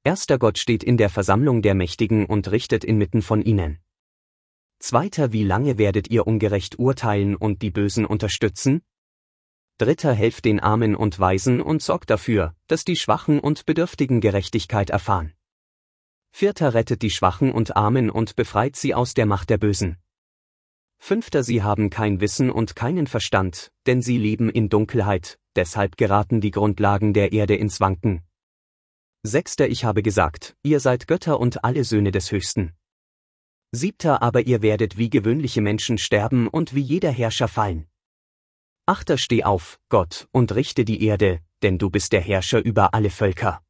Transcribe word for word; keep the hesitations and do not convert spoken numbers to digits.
Erster Gott steht in der Versammlung der Mächtigen und richtet inmitten von ihnen. Zweiter, wie lange werdet ihr ungerecht urteilen und die Bösen unterstützen? Dritter, helft den Armen und Waisen und sorgt dafür, dass die Schwachen und Bedürftigen Gerechtigkeit erfahren. Vierter, rettet die Schwachen und Armen und befreit sie aus der Macht der Bösen. Fünfter, sie haben kein Wissen und keinen Verstand, denn sie leben in Dunkelheit, deshalb geraten die Grundlagen der Erde ins Wanken. Sechster, ich habe gesagt, ihr seid Götter und alle Söhne des Höchsten. Siebter, aber ihr werdet wie gewöhnliche Menschen sterben und wie jeder Herrscher fallen. Achter, steh auf, Gott, und richte die Erde, denn du bist der Herrscher über alle Völker.